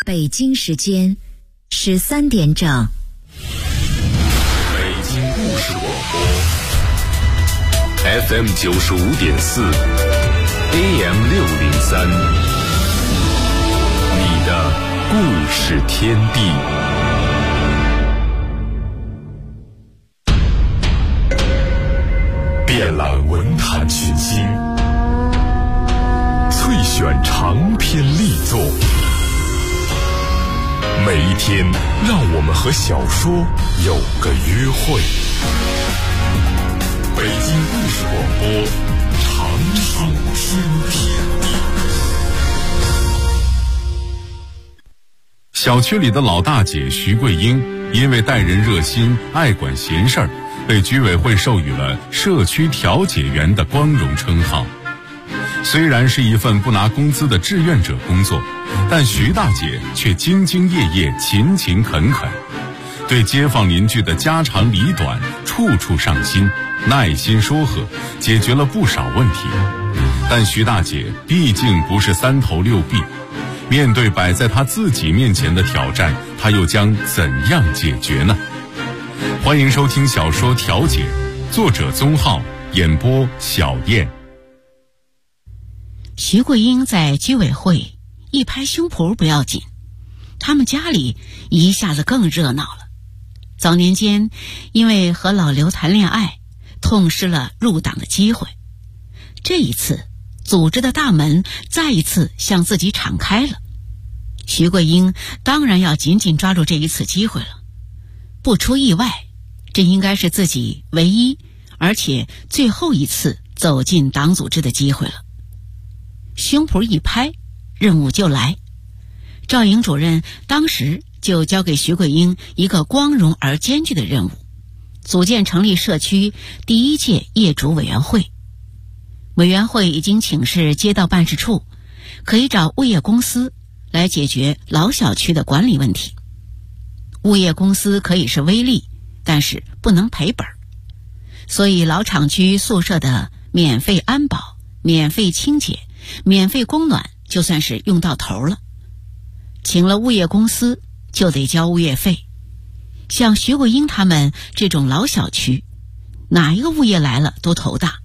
北京时间13点整。 北京故事广播 FM 95.4 AM 603，你的故事天地。遍览文坛群星，萃选长篇力作，每一天让我们和小说有个约会。北京故事广播长寿天地。小区里的老大姐徐桂英，因为待人热心、爱管闲事儿，被居委会授予了社区调解员的光荣称号。虽然是一份不拿工资的志愿者工作，但徐大姐却兢兢业业、勤勤恳恳，对街坊邻居的家长里短处处上心，耐心说和，解决了不少问题。但徐大姐毕竟不是三头六臂，面对摆在她自己面前的挑战，她又将怎样解决呢？欢迎收听小说《调解》，作者宗浩，演播小燕。 徐桂英在居委会一拍胸脯不要紧，他们家里一下子更热闹了。早年间因为和老刘谈恋爱，痛失了入党的机会。这一次组织的大门再一次向自己敞开了，徐桂英当然要紧紧抓住这一次机会了。不出意外，这应该是自己唯一而且最后一次走进党组织的机会了。胸脯一拍，任务就来。赵颖主任当时就交给徐桂英一个光荣而艰巨的任务，组建成立社区第一届业主委员会。委员会已经请示街道办事处，可以找物业公司来解决老小区的管理问题。物业公司可以是微利，但是不能赔本，所以老厂区宿舍的免费安保、免费清洁、免费供暖就算是用到头了。请了物业公司就得交物业费，像徐桂英他们这种老小区，哪一个物业来了都头大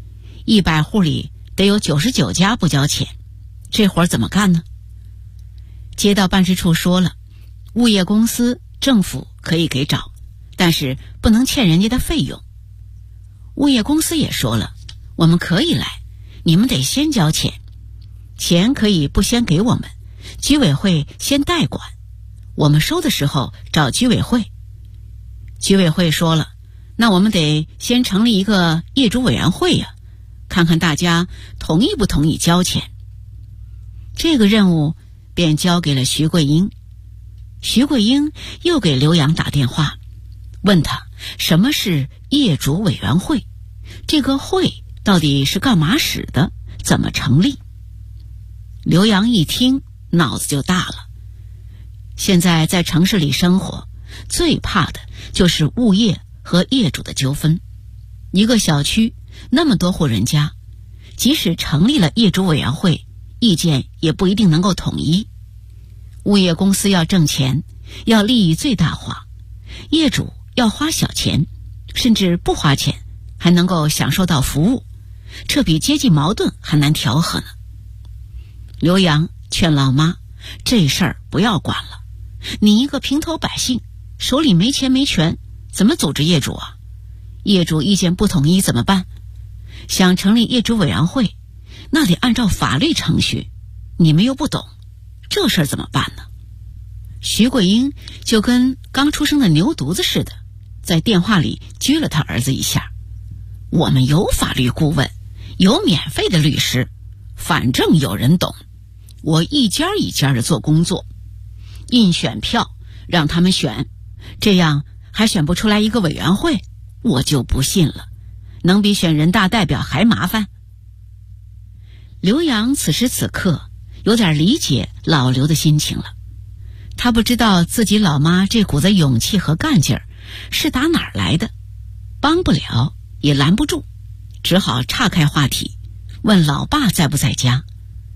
，100户里得有99家不交钱，这活儿怎么干呢？街道办事处说了，物业公司政府可以给找，但是不能欠人家的费用。物业公司也说了，我们可以来，你们得先交钱，钱可以不先给我们，居委会先代管，我们收的时候找居委会。居委会说了，那我们得先成立一个业主委员会呀，看看大家同意不同意交钱。这个任务便交给了徐桂英。徐桂英又给刘洋打电话，问他什么是业主委员会，这个会到底是干嘛使的，怎么成立。刘洋一听脑子就大了，现在在城市里生活，最怕的就是物业和业主的纠纷。一个小区那么多户人家，即使成立了业主委员会，意见也不一定能够统一。物业公司要挣钱，要利益最大化，业主要花小钱，甚至不花钱还能够享受到服务，这比阶级矛盾还难调和呢。刘洋劝老妈，这事儿不要管了，你一个平头百姓，手里没钱没权，怎么组织业主啊？业主意见不统一怎么办？想成立业主委员会，那得按照法律程序，你们又不懂，这事儿怎么办呢？徐桂英就跟刚出生的牛犊子似的，在电话里撅了他儿子一下。我们有法律顾问，有免费的律师，反正有人懂，我一家一家的做工作，印选票让他们选，这样还选不出来一个委员会，我就不信了，能比选人大代表还麻烦。刘洋此时此刻有点理解老刘的心情了，他不知道自己老妈这股子勇气和干劲儿是打哪儿来的，帮不了也拦不住，只好岔开话题，问老爸在不在家。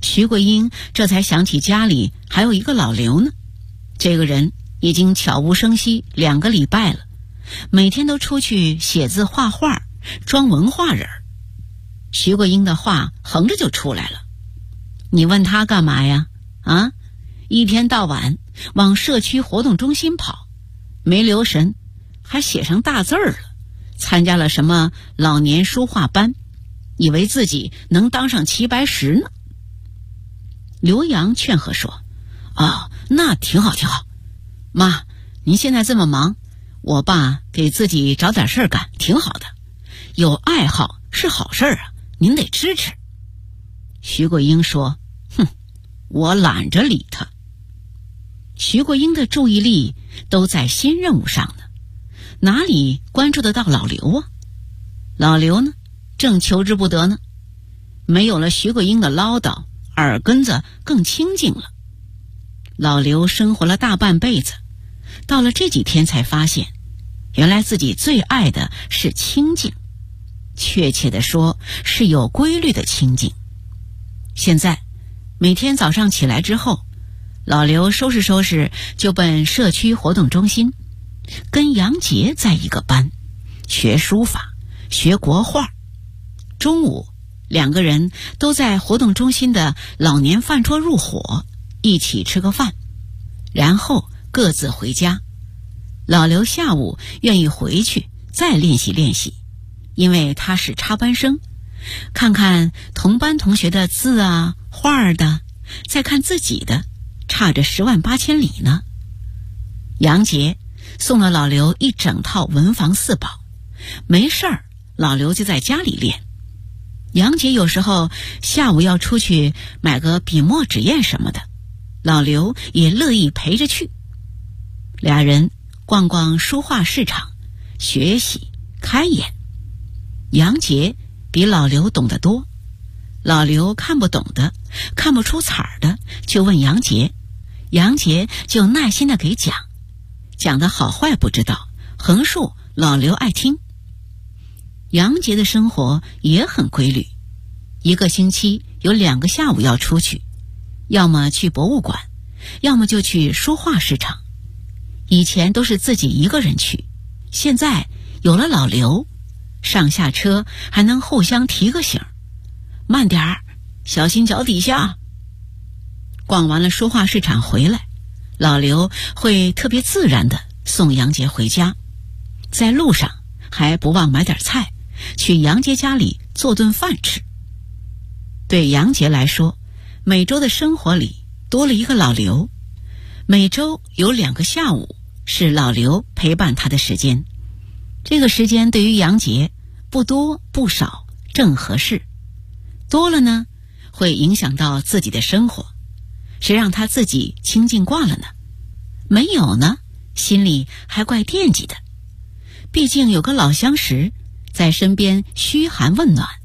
徐桂英这才想起家里还有一个老刘呢，这个人已经悄无声息2个礼拜了，每天都出去写字画画，装文化人。徐桂英的话横着就出来了，你问他干嘛呀？啊，一天到晚往社区活动中心跑，没留神还写上大字了，参加了什么老年书画班，以为自己能当上齐白石呢。刘洋劝和说，那挺好挺好，妈，您现在这么忙，我爸给自己找点事儿干挺好的，有爱好是好事啊，您得支持。徐桂英说，我懒着理他。徐桂英的注意力都在新任务上呢，哪里关注得到老刘啊？老刘呢，正求之不得呢。没有了徐桂英的唠叨，耳根子更清静了。老刘生活了大半辈子，到了这几天才发现，原来自己最爱的是清静，确切地说是有规律的清静。现在每天早上起来之后，老刘收拾收拾就奔社区活动中心，跟杨杰在一个班，学书法，学国画。中午2个人都在活动中心的老年饭桌入伙，一起吃个饭，然后各自回家。老刘下午愿意回去再练习练习，因为他是插班生，看看同班同学的字啊画的，再看自己的，差着10万8千里呢。杨杰送了老刘一整套文房4宝，没事儿老刘就在家里练。杨杰有时候下午要出去买个笔墨纸砚什么的，老刘也乐意陪着去。俩人逛逛书画市场，学习开眼。杨杰比老刘懂得多，老刘看不懂的，看不出彩儿的，就问杨杰，杨杰就耐心的给讲，讲的好坏不知道，横竖老刘爱听。杨杰的生活也很规律，一个星期有2个下午要出去，要么去博物馆，要么就去书画市场。以前都是自己一个人去，现在有了老刘，上下车还能互相提个醒，慢点儿，小心脚底下。逛完了书画市场回来，老刘会特别自然地送杨杰回家，在路上还不忘买点菜，去杨杰家里做顿饭吃。对杨杰来说，每周的生活里多了一个老刘，每周有2个下午是老刘陪伴他的时间。这个时间对于杨杰不多不少，正合适。多了呢，会影响到自己的生活，谁让他自己清静惯了呢？没有呢，心里还怪惦记的。毕竟有个老相识在身边嘘寒问暖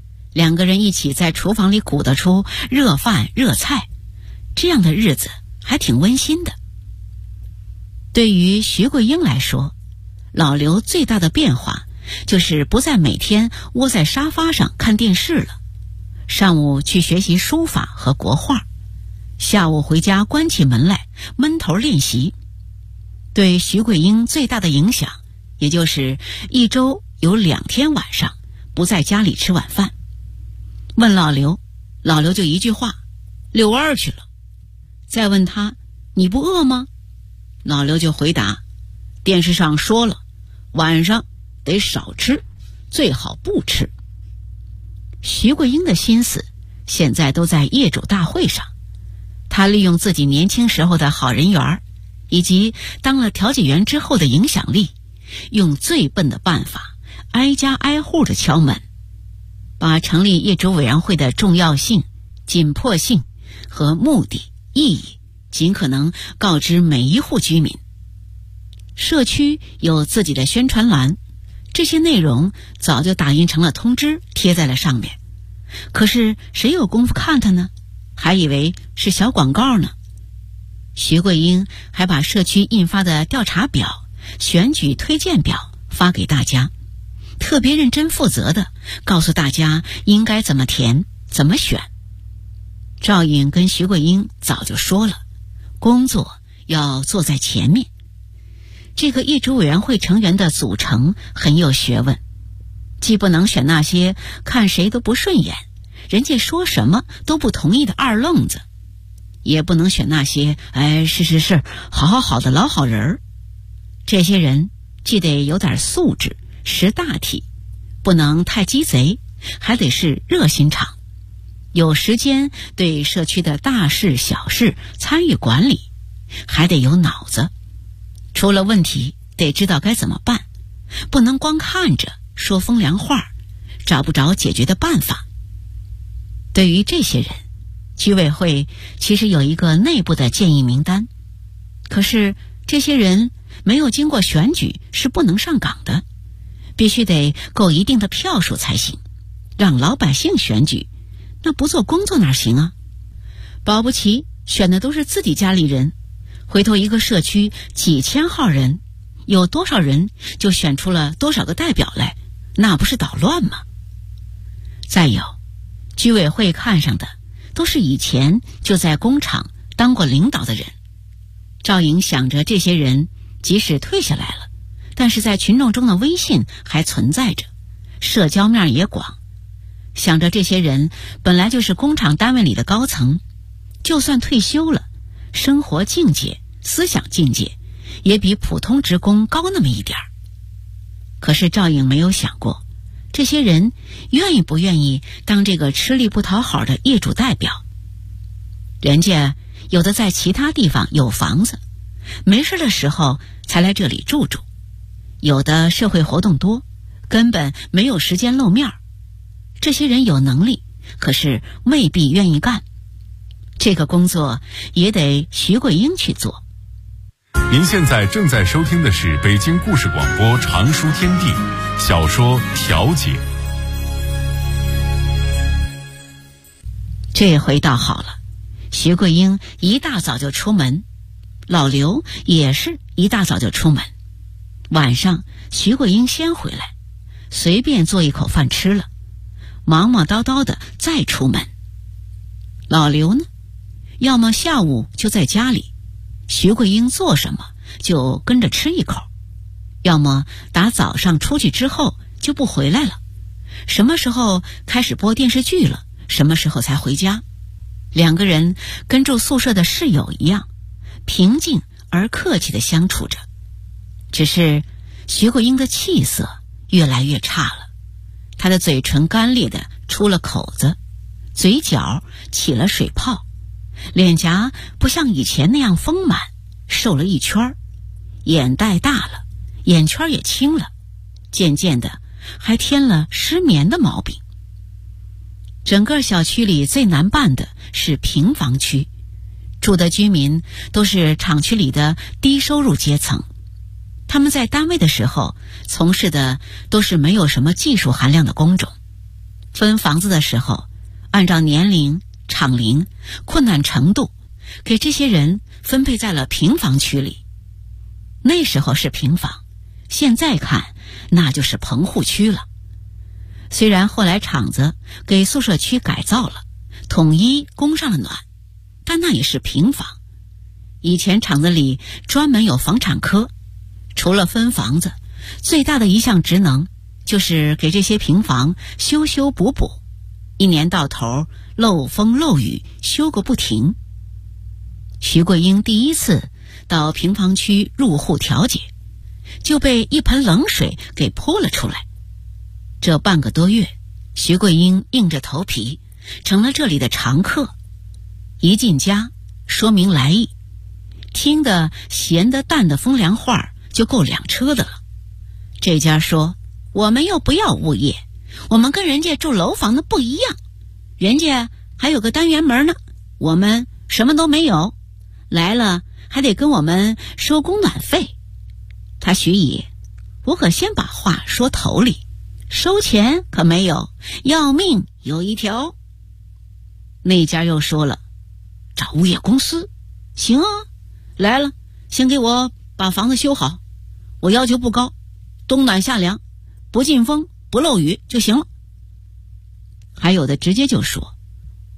，2个人一起在厨房里鼓捣出热饭热菜，这样的日子还挺温馨的。对于徐桂英来说，老刘最大的变化就是不再每天窝在沙发上看电视了，上午去学习书法和国画，下午回家关起门来闷头练习。对徐桂英最大的影响，也就是一周有2天晚上不在家里吃晚饭。问老刘，老刘就一句话，遛弯去了。再问他，你不饿吗？老刘就回答，电视上说了，晚上得少吃，最好不吃。徐桂英的心思现在都在业主大会上，她利用自己年轻时候的好人缘，以及当了调解员之后的影响力，用最笨的办法挨家挨户的敲门，把成立业主委员会的重要性、紧迫性和目的、意义尽可能告知每一户居民。社区有自己的宣传栏，这些内容早就打印成了通知，贴在了上面。可是谁有功夫看它呢？还以为是小广告呢。徐桂英还把社区印发的调查表、选举推荐表发给大家，特别认真负责的告诉大家应该怎么填、怎么选。 赵颖跟徐桂英早就说了，工作要做在前面。这个业主委员会成员的组成很有学问，既不能选那些看谁都不顺眼，人家说什么都不同意的二愣子，也不能选那些是好的老好人儿。这些人既得有点素质，识大体，不能太鸡贼，还得是热心肠，有时间对社区的大事小事参与管理，还得有脑子，出了问题得知道该怎么办，不能光看着说风凉话，找不着解决的办法。对于这些人，居委会其实有一个内部的建议名单，可是这些人没有经过选举是不能上岗的，必须得够一定的票数才行，让老百姓选举，那不做工作哪行啊？保不齐选的都是自己家里人，回头一个社区几千号人，有多少人就选出了多少个代表来，那不是捣乱吗？再有，居委会看上的都是以前就在工厂当过领导的人。赵颖想着这些人即使退下来了，但是在群众中的威信还存在着，社交面也广，想着这些人本来就是工厂单位里的高层，就算退休了，生活境界、思想境界也比普通职工高那么一点儿。可是赵颖没有想过，这些人愿意不愿意当这个吃力不讨好的业主代表。人家有的在其他地方有房子，没事的时候才来这里住住，有的社会活动多，根本没有时间露面。这些人有能力，可是未必愿意干，这个工作也得徐桂英去做。 您现在正在收听的是北京故事广播常书天地小说《调解》。 这回倒好了，徐桂英一大早就出门，老刘也是一大早就出门。晚上徐桂英先回来，随便做一口饭吃了，忙忙叨叨的再出门。老刘呢，要么下午就在家里，徐桂英做什么就跟着吃一口，要么打早上出去之后就不回来了，什么时候开始播电视剧了，什么时候才回家。两个人跟住宿舍的室友一样，平静而客气地相处着。只是徐桂英的气色越来越差了，她的嘴唇干裂的出了口子，嘴角起了水泡，脸颊不像以前那样丰满，瘦了一圈，眼袋大了，眼圈也青了，渐渐的还添了失眠的毛病。整个小区里最难办的是平房区，住的居民都是厂区里的低收入阶层，他们在单位的时候从事的都是没有什么技术含量的工种，分房子的时候按照年龄、厂龄、困难程度给这些人分配在了平房区里。那时候是平房，现在看那就是棚户区了。虽然后来厂子给宿舍区改造了，统一供上了暖，但那也是平房。以前厂子里专门有房产科，除了分房子，最大的一项职能就是给这些平房修修补补，一年到头漏风漏雨修个不停。徐桂英第一次到平房区入户调解，就被一盆冷水给泼了出来。这半个多月，徐桂英硬着头皮成了这里的常客，一进家说明来意，听得咸的淡的风凉话就够2车的了。这家说，我们又不要物业，我们跟人家住楼房的不一样，人家还有个单元门呢，我们什么都没有，来了还得跟我们收供暖费。他徐姨，我可先把话说头里，收钱可没有，要命有一条。那家又说了，找物业公司行啊，来了先给我把房子修好，我要求不高，冬暖夏凉，不进风不漏雨就行了。还有的直接就说，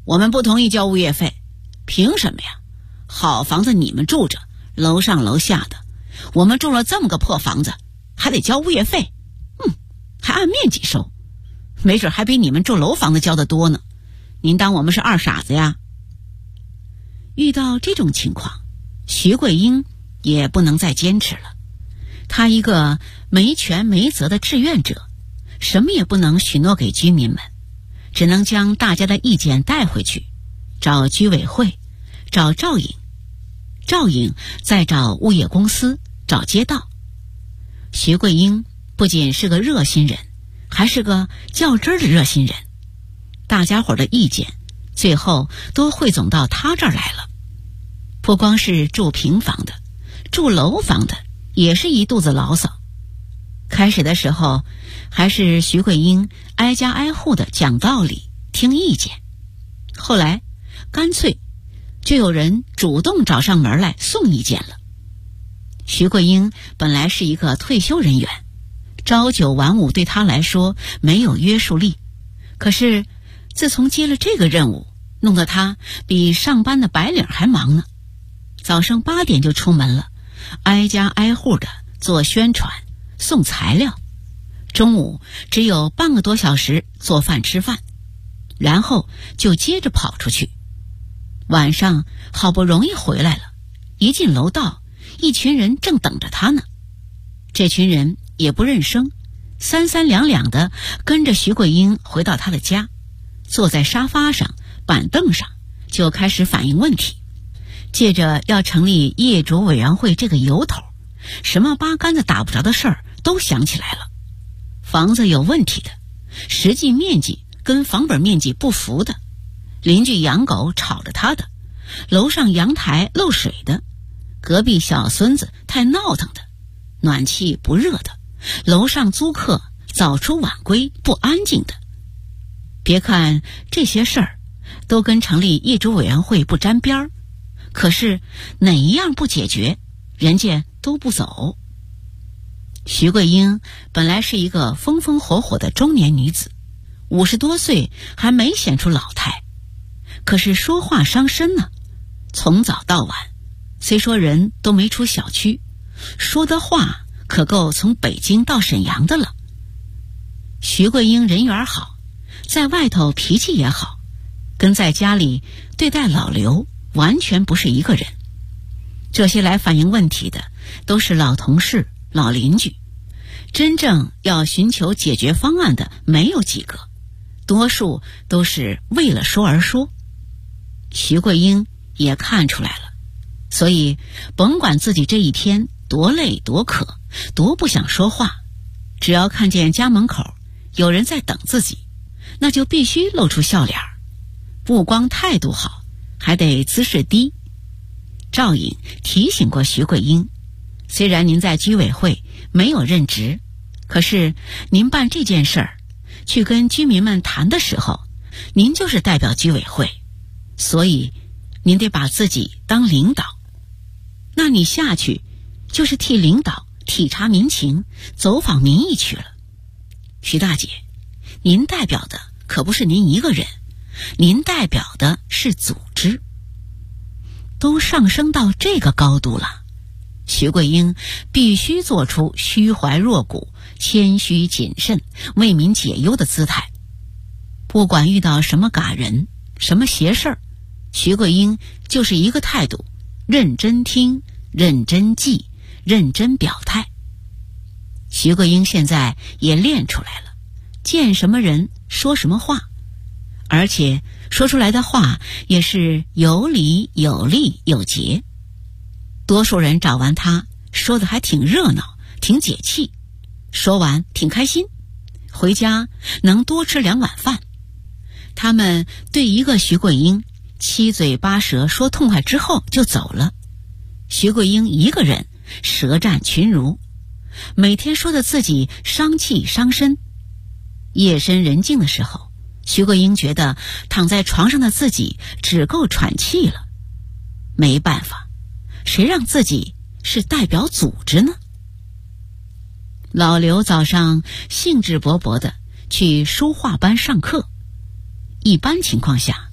我们不同意交物业费。凭什么呀？好房子你们住着，楼上楼下的，我们住了这么个破房子，还得交物业费，还按面积收，没准还比你们住楼房子交的多呢。您当我们是二傻子呀？遇到这种情况，徐桂英也不能再坚持了。她一个没权没责的志愿者，什么也不能许诺给居民们，只能将大家的意见带回去，找居委会，找赵颖，赵颖再找物业公司，找街道。徐桂英不仅是个热心人，还是个较真的热心人。大家伙的意见最后都汇总到她这儿来了。不光是住平房的，住楼房的也是一肚子牢骚。开始的时候还是徐桂英挨家挨户的讲道理听意见，后来干脆就有人主动找上门来送意见了。徐桂英本来是一个退休人员，朝九晚五对她来说没有约束力，可是自从接了这个任务，弄得她比上班的白领还忙呢。早上8点就出门了，挨家挨户的做宣传送材料，中午只有半个多小时做饭吃饭，然后就接着跑出去。晚上好不容易回来了，一进楼道，一群人正等着他呢。这群人也不认生，三三两两的跟着徐桂英回到他的家，坐在沙发上板凳上就开始反映问题，借着要成立业主委员会这个由头，什么八竿子打不着的事儿都想起来了。房子有问题的，实际面积跟房本面积不符的，邻居养狗吵着他的，楼上阳台漏水的，隔壁小孙子太闹腾的，暖气不热的，楼上租客早出晚归不安静的。别看这些事儿都跟成立业主委员会不沾边儿，可是哪一样不解决，人家都不走。徐桂英本来是一个风风火火的中年女子，50多岁还没显出老态，可是说话伤身呢。从早到晚，虽说人都没出小区，说的话可够从北京到沈阳的了。徐桂英人缘好，在外头脾气也好，跟在家里对待老刘完全不是一个人。这些来反映问题的都是老同事老邻居，真正要寻求解决方案的没有几个，多数都是为了说而说。徐桂英也看出来了，所以甭管自己这一天多累多渴多不想说话，只要看见家门口有人在等自己，那就必须露出笑脸，不光态度好，还得姿势低。赵颖提醒过徐桂英，虽然您在居委会没有任职，可是您办这件事儿去跟居民们谈的时候，您就是代表居委会，所以您得把自己当领导，那你下去就是替领导体察民情，走访民意去了。徐大姐，您代表的可不是您一个人，您代表的是组织。都上升到这个高度了，徐桂英必须做出虚怀若谷、谦虚谨慎、为民解忧的姿态。不管遇到什么嘎人、什么邪事儿，徐桂英就是一个态度：认真听、认真记、认真表态。徐桂英现在也练出来了，见什么人说什么话，而且说出来的话也是有理有利有节。多数人找完他说的还挺热闹挺解气，说完挺开心，回家能多吃2碗饭。他们对一个徐桂英七嘴八舌说痛快之后就走了，徐桂英一个人舌战群儒，每天说的自己伤气伤身。夜深人静的时候，徐桂英觉得躺在床上的自己只够喘气了。没办法，谁让自己是代表组织呢？老刘早上兴致勃勃地去书画班上课，一般情况下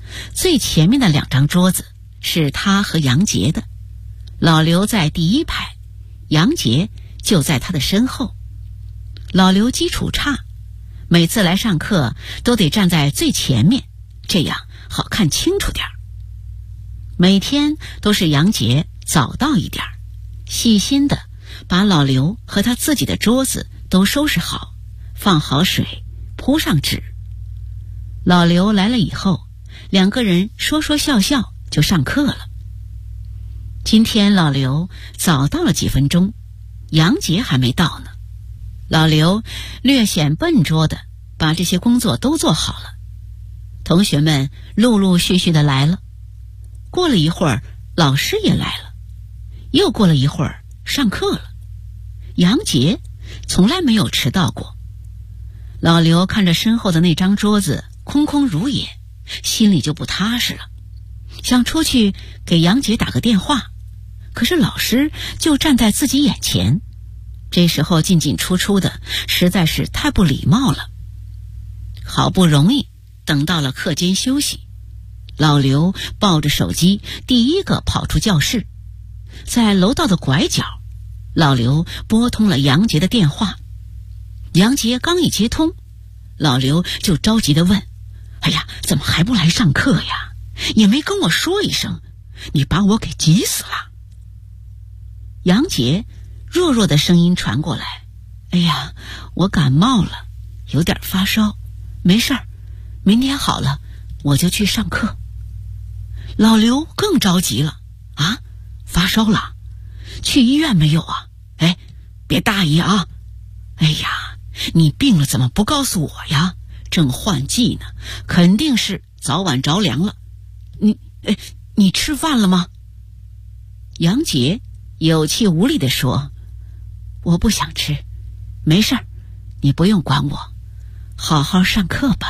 最前面的2张桌子是他和杨杰的，老刘在第1排，杨杰就在他的身后。老刘基础差，每次来上课都得站在最前面，这样好看清楚点儿。每天都是杨杰早到一点，细心的把老刘和他自己的桌子都收拾好，放好水，铺上纸。老刘来了以后，2个人说说笑笑就上课了。今天老刘早到了几分钟，杨杰还没到呢。老刘略显笨拙的把这些工作都做好了，同学们陆陆续续的来了。过了一会儿，老师也来了，又过了一会儿，上课了。杨杰从来没有迟到过。老刘看着身后的那张桌子空空如也，心里就不踏实了，想出去给杨杰打个电话，可是老师就站在自己眼前，这时候进进出出的实在是太不礼貌了。好不容易等到了课间休息，老刘抱着手机第一个跑出教室，在楼道的拐角，老刘拨通了杨杰的电话。杨杰刚一接通，老刘就着急地问：哎呀，怎么还不来上课呀？也没跟我说一声，你把我给急死了。杨杰弱弱的声音传过来：哎呀，我感冒了，有点发烧，没事儿，明天好了我就去上课。老刘更着急了：啊，发烧了？去医院没有啊？哎，别大意啊！哎呀，你病了怎么不告诉我呀？正换季呢，肯定是早晚着凉了。你吃饭了吗？杨杰有气无力地说：我不想吃，没事儿，你不用管我，好好上课吧。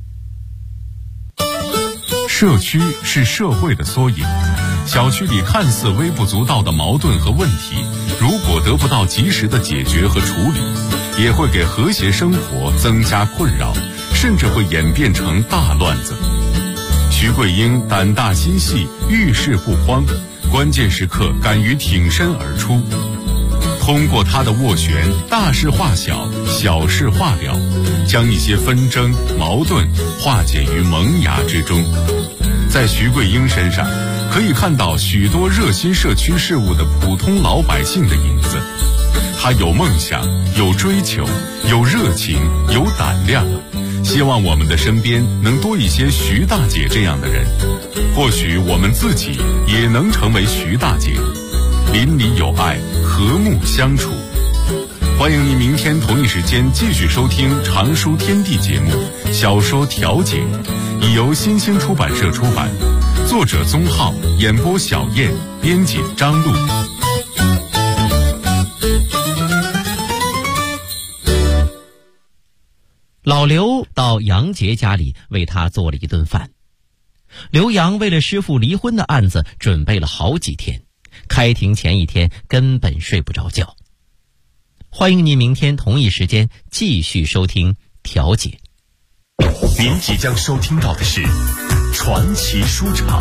社区是社会的缩影，小区里看似微不足道的矛盾和问题，如果得不到及时的解决和处理，也会给和谐生活增加困扰，甚至会演变成大乱子。徐桂英胆大心细，遇事不慌，关键时刻敢于挺身而出。通过他的斡旋，大事化小，小事化了，将一些纷争矛盾化解于萌芽之中。在徐桂英身上可以看到许多热心社区事务的普通老百姓的影子。他有梦想，有追求，有热情，有胆量。希望我们的身边能多一些徐大姐这样的人，或许我们自己也能成为徐大姐，邻里有爱，和睦相处。欢迎您明天同一时间继续收听《常书天地》节目《小说调解》，已由新兴出版社出版，作者宗浩，演播小燕，编辑张璐。 老刘到杨杰家里为他做了一顿饭。刘洋为了师父离婚的案子准备了好几天，开庭前一天根本睡不着觉。欢迎您明天同一时间继续收听调解。 您即将收听到的是传奇书场。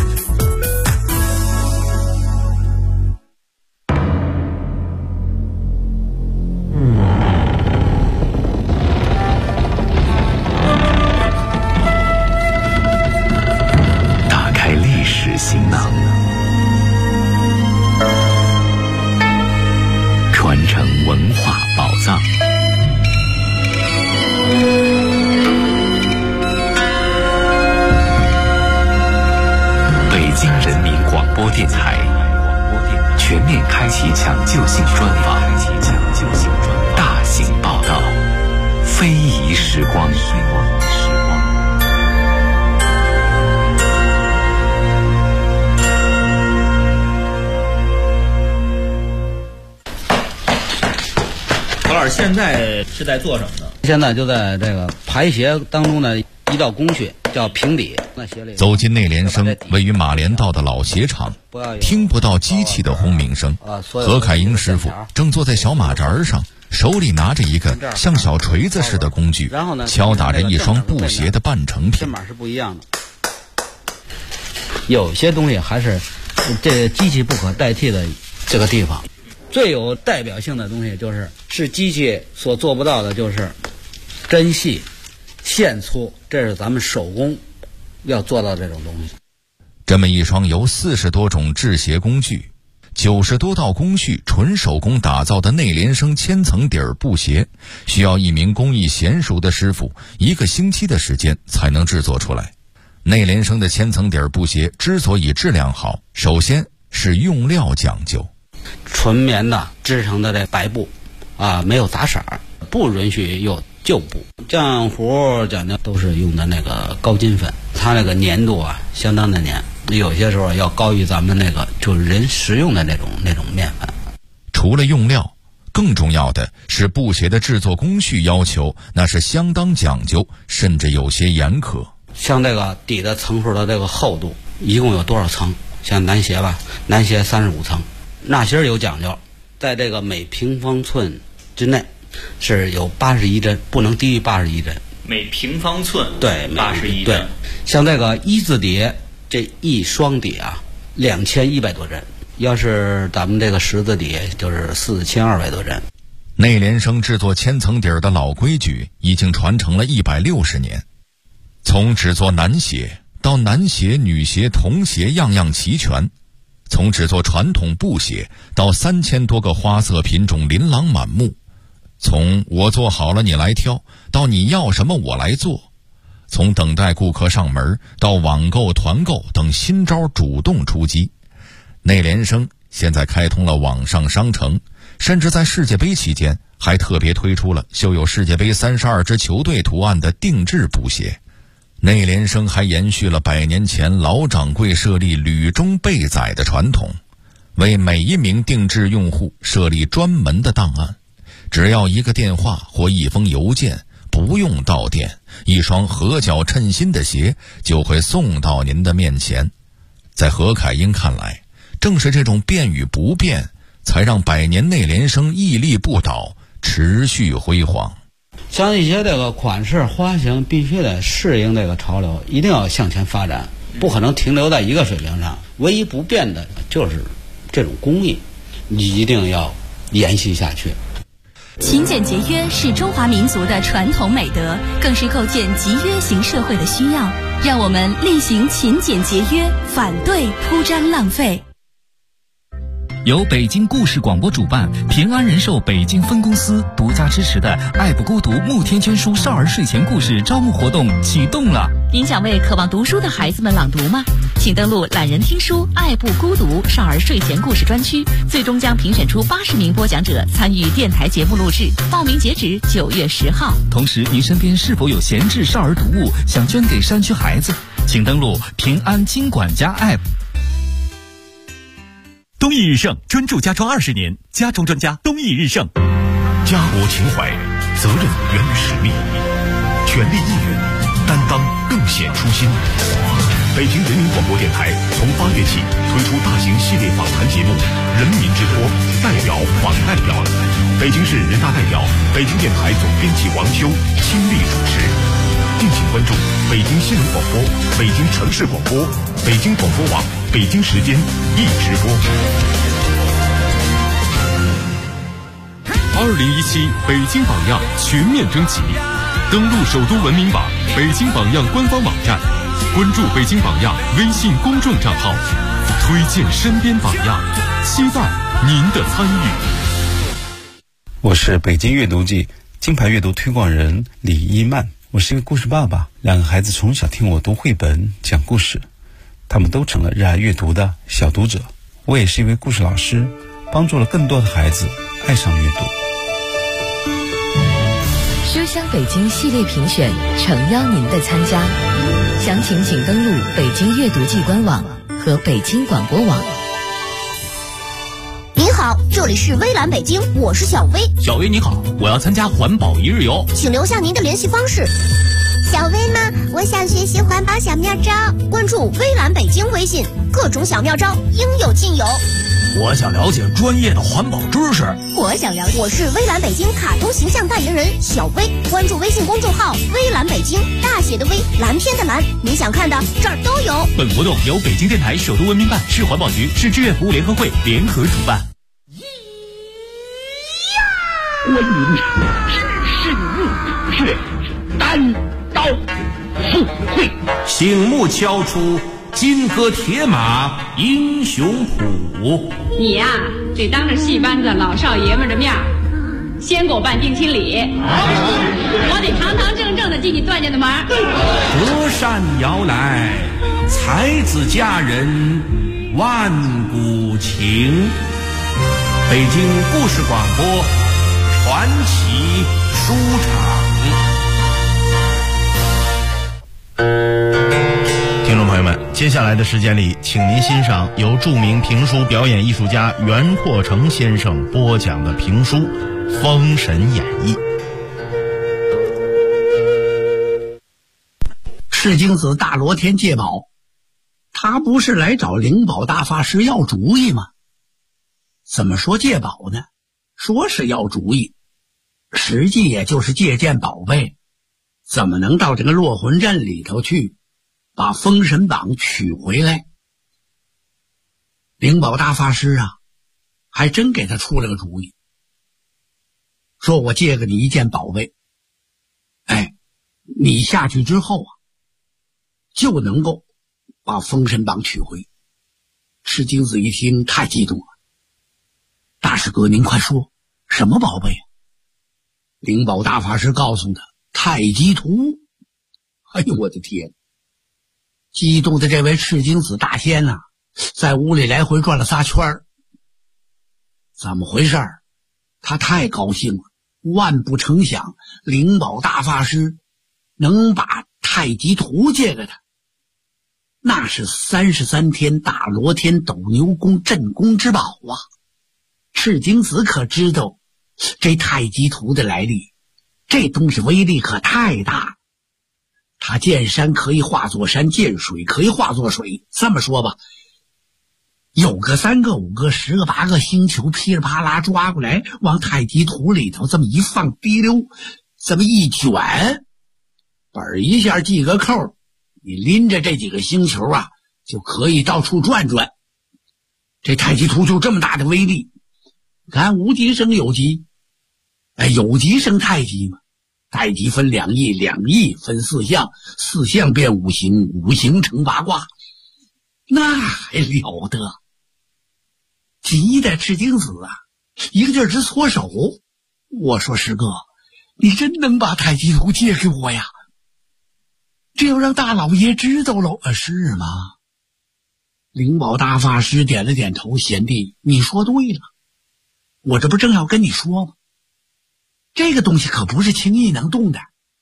打开历史行囊，传承文化宝藏。北京人民广播电台全面开启抢救性专访，大型报道，非遗时光。 何老师现在是在做什么呢？ 现在就在这个排协当中的一道工序叫平底。 走进内联升位于马连道的老鞋厂，听不到机器的轰鸣声。何凯英师傅正坐在小马扎上，手里拿着一个像小锤子似的工具，敲打着一双布鞋的半成品。 这码是不一样的。 有些东西还是这机器不可代替的这个地方。最有代表性的东西是机器所做不到的，就是针细、线粗，这是咱们手工要做到这种东西。 这么一双由40多种制鞋工具、90多道工序纯手工打造的内联升千层底儿布鞋，需要一名工艺娴熟的师傅1个星期的时间才能制作出来。内联升的千层底儿布鞋之所以质量好，首先是用料讲究。 纯棉的织成的这白布没有杂色，不允许有旧布。浆糊讲究都是用的那个高筋粉，它那个粘度相当的粘，有些时候要高于咱们那个就是人食用的那种面粉。 除了用料，更重要的是布鞋的制作工序要求，那是相当讲究，甚至有些严苛。 像这个底的层数的这个厚度一共有多少层？像男鞋男鞋35层。纳鞋有讲究，在这个每平方寸之内是有81针，不能低于81针。 每平方寸对 81针。 对，像这个一字底，这一双底2100多针，要是咱们这个十字底就是4200多针。 内联升制作千层底儿的老规矩已经传承了160年，从制作男鞋到男鞋、女鞋、童鞋样样齐全，从制作传统布鞋到3000多个花色品种琳琅满目，从我做好了你来挑到你要什么我来做，从等待顾客上门到网购团购等新招主动出击。内联升现在开通了网上商城，甚至在世界杯期间还特别推出了绣有世界杯32支球队图案的定制布鞋。内联升还延续了100年前老掌柜设立履中备载的传统，为每一名定制用户设立专门的档案，只要一个电话或一封邮件，不用到店，一双合脚称心的鞋就会送到您的面前。在何凯英看来，正是这种变与不变，才让100年内联升屹立不倒，持续辉煌。 像一些这个款式花型必须得适应这个潮流，一定要向前发展，不可能停留在一个水平上。唯一不变的就是这种工艺，你一定要延续下去。 勤俭节约是中华民族的传统美德，更是构建集约型社会的需要。让我们厉行勤俭节约，反对铺张浪费。 由北京故事广播主办，平安人寿北京分公司独家支持的爱不孤独慕天捐书少儿睡前故事招募活动启动了。 您想为渴望读书的孩子们朗读吗？请登录懒人听书爱不孤独少儿睡前故事专区，最终将评选出80名播讲者参与电台节目录制，报名截止9月10号。 同时，您身边是否有闲置少儿读物想捐给山区孩子？请登录平安金管家 App。 东义日盛专注家装20年，家装专家东义日盛。 家国情怀，责任源于实力，全力以赴，担当更显初心。北京人民广播电台从8月起推出大型系列访谈节目《人民之托》，代表访代表。北京市人大代表、北京电台总编辑王修亲力主持。敬请关注北京新闻广播、北京城市广播、北京广播网、北京时间一直播。 2017北京榜样全面征集，登录首都文明网、北京榜样官方网站，关注北京榜样微信公众账号，推荐身边榜样，期待您的参与。 我是北京阅读季金牌阅读推广人李一曼，我是一个故事爸爸，2个孩子从小听我读绘本讲故事，他们都成了热爱阅读的小读者。我也是一位故事老师，帮助了更多的孩子爱上阅读。 书香北京系列评选诚邀您的参加，详情请登录北京阅读季官网和北京广播网。 您好，这里是微蓝北京，我是小薇。 小薇你好，我要参加环保一日游， 请留下您的联系方式。 小薇吗？我想学习环保小妙招， 关注微蓝北京微信，各种小妙招应有尽有。 我想了解专业的环保知识。 我想了解。我是微蓝北京卡通形象代言人小薇，关注微信公众号微蓝北京，大写的微，蓝天的蓝，你想看的这儿都有。 本活动由北京电台首都文明办、市环保局、市志愿服务联合会联合主办。 观音只是入穴，单刀赴会， 醒目敲出金戈铁马英雄谱。 你呀，得当着戏班子老少爷们的面儿，先给我办定亲礼，我得堂堂正正的进你段家的门。 隔山遥来，才子佳人万古情。北京故事广播传奇书场。 听众朋友们，接下来的时间里，请您欣赏由著名评书表演艺术家袁阔成先生播讲的评书《封神演义》。 赤精子大罗天借宝，他不是来找灵宝大法师要主意吗？怎么说借宝呢？说是要主意，实际也就是借件宝贝。怎么能到这个落魂阵里头去把封神榜取回来？灵宝大法师啊，还真给他出了个主意，说我借给你一件宝贝，你下去之后啊，就能够把封神榜取回。赤精子一听太激动了，大师哥您快说，什么宝贝啊？灵宝大法师告诉他，太极图。哎呦我的天！激动的这位赤精子大仙啊，在屋里来回转了仨圈。怎么回事？他太高兴了，万不成想灵宝大法师能把太极图借给他。那是33天大罗天斗牛宫镇宫之宝啊！赤精子可知道这太极图的来历，这东西威力可太大了。他见山可以化作山，见水可以化作水。这么说吧，有个3个5个10个8个星球噼里啪啦抓过来，往太极图里头这么一放，滴溜这么一卷，本一下系个扣，你拎着这几个星球啊，就可以到处转转。这太极图就这么大的威力。看无极生有极，有极生太极嘛。太极分2义，2义分4象，4象变5行，5行成8卦，那还了得！急的赤精子啊，一个劲儿直搓手。我说师哥，你真能把太极图借给我呀？这要让大老爷知道喽，是吗？灵宝大法师点了点头，贤弟，你说对了，我这不正要跟你说吗？这个东西可不是轻易能动的。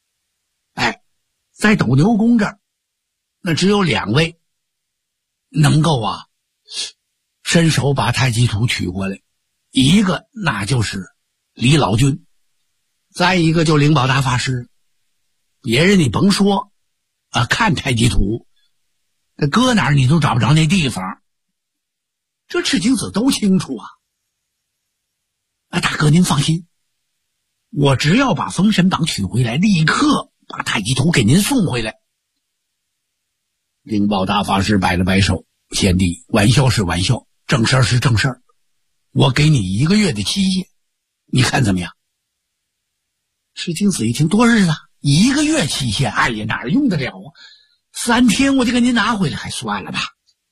在斗牛宫这儿，那只有2位能够伸手把太极图取过来，一个那就是李老君，再一个就灵宝大法师。别人你甭说看太极图，那搁哪儿你都找不着那地方，这赤精子都清楚啊。大哥您放心，我只要把封神榜取回来，立刻把太极图给您送回来。灵宝大法师摆了摆手，贤弟，玩笑是玩笑，正事儿是正事儿，我给你1个月的期限，你看怎么样？赤精子一听，多日子，1个月期限，哎呀，哪用得了啊？3天我就给您拿回来，还算了吧。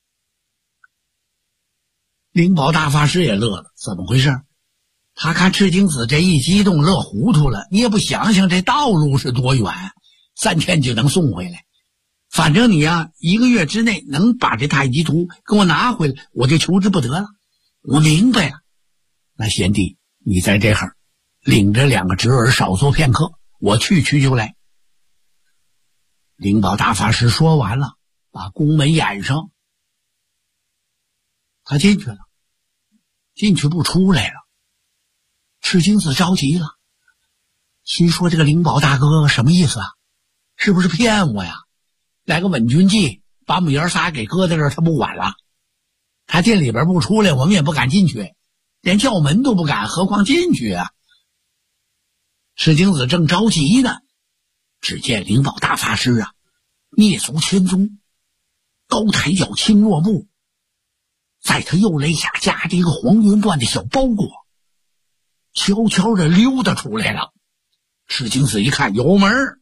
灵宝大法师也乐了，怎么回事？他看赤精子这一激动，乐糊涂了。你也不想想这道路是多远，3天就能送回来。反正你1个月之内能把这太极图给我拿回来，我就求之不得了。我明白了。那贤弟，你在这会儿领着2个侄儿少坐片刻，我去就来。灵宝大法师说完了，把宫门掩上，他进去了，进去不出来了。赤精子着急了，心说这个灵宝大哥什么意思啊？是不是骗我呀？来个稳军计，把我们爷仨给搁在这儿，他不管了。 他店里边不出来，我们也不敢进去，连叫门都不敢，何况进去啊。石井子正着急呢，只见灵宝大法师啊，蹑足千踪，高抬脚轻若步，在他右肋下夹着一个黄云缎的小包裹，悄悄地溜达出来了。石井子一看有门儿，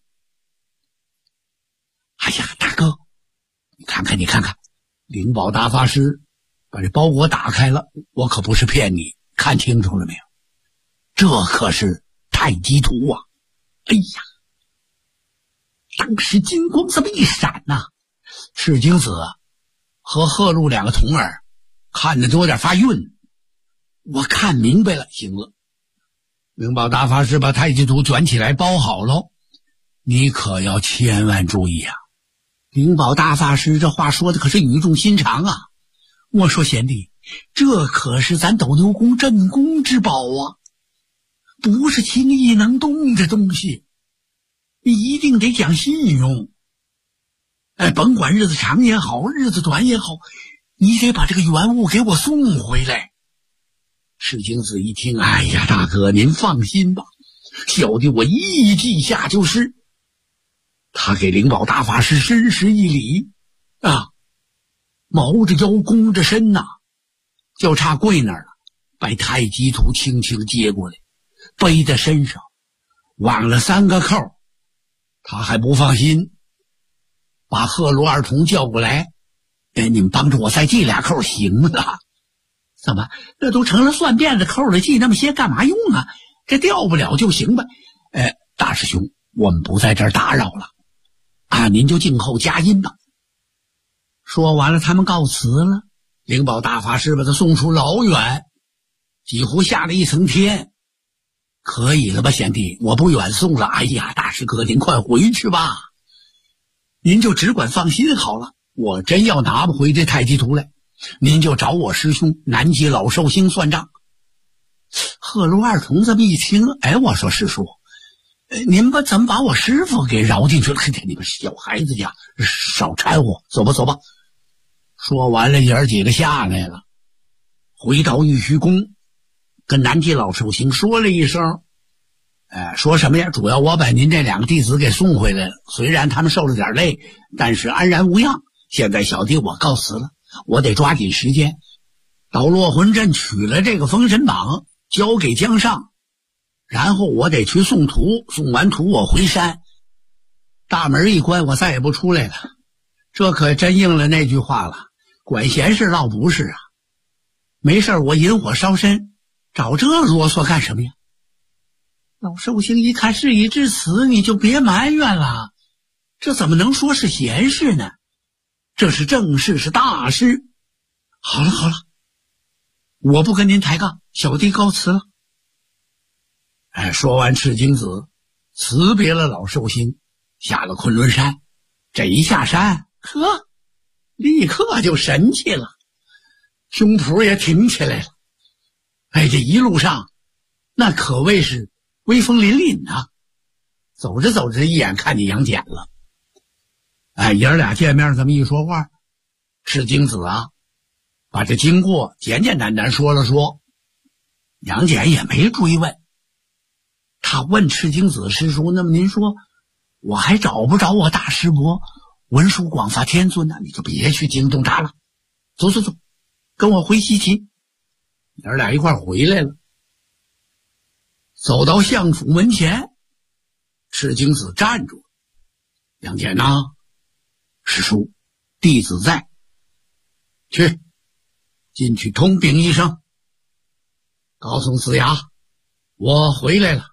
哎呀，大哥，你看看，灵宝大法师把这包裹打开了，我可不是骗你，看清楚了没有？这可是太极图啊！哎呀，当时金光这么一闪呐，赤精子和贺禄两个童儿看着都有点发晕。我看明白了，行了，灵宝大法师把太极图卷起来包好了，你可要千万注意啊！灵宝大法师这话说的可是语重心长啊！我说贤弟，这可是咱斗牛宫镇宫之宝啊，不是轻易能动的东西，你一定得讲信用。甭管日子长也好，日子短也好，你得把这个原物给我送回来。赤精子一听，哎呀，大哥您放心吧，小弟我一记下就是。他给灵宝大法师深施一礼啊，毛着腰弓着身呐，就差跪那儿了，把太极图轻轻接过来，背在身上，挽了3个扣。他还不放心，把贺罗二童叫过来，你们帮着我再系2扣行了。怎么这都成了蒜辫子扣了，系那么些干嘛用啊？这掉不了就行吧。大师兄，我们不在这儿打扰了啊，您就静候佳音吧。说完了，他们告辞了。灵宝大法师把他送出老远，几乎下了一层天。可以了吧，贤弟，我不远送了。哎呀，大师哥您快回去吧，您就只管放心好了。我真要拿不回这太极图来，您就找我师兄南极老寿星算账。贺罗二童这么一听，我说师叔，您怎么把我师傅给饶进去了？你们小孩子家少掺和，走吧。说完了，爷儿几个下来了，回到玉虚宫，跟南极老寿星说了一声，说什么呀？主要我把您这2个弟子给送回来了，虽然他们受了点累，但是安然无恙。现在小弟我告辞了，我得抓紧时间到落魂阵取了这个封神榜，交给江上，然后我得去送图，送完图我回山，大门一关我再也不出来了。这可真应了那句话了，管闲事倒不是啊。没事我引火烧身，找这啰嗦干什么呀？老寿星一看事已至此，你就别埋怨了，这怎么能说是闲事呢？这是正事，是大事。好了，我不跟您抬杠，小弟告辞了。说完，赤精子辞别了老寿星，下了昆仑山。这一下山，立刻就神气了，胸脯也挺起来了。这一路上那可谓是威风凛凛啊。走着一眼看见杨戬了。爷儿俩见面这么一说话，赤精子把这经过简简单单说了说。杨戬也没追问，他问赤精子师叔，那么您说我还找不着我大师伯文殊广发天尊呢？你就别去惊动他了，走，跟我回西岐。爷儿俩一块回来了，走到相府门前，赤精子站住。杨戬师叔，弟子在，去进去通禀一声，告诉子牙我回来了。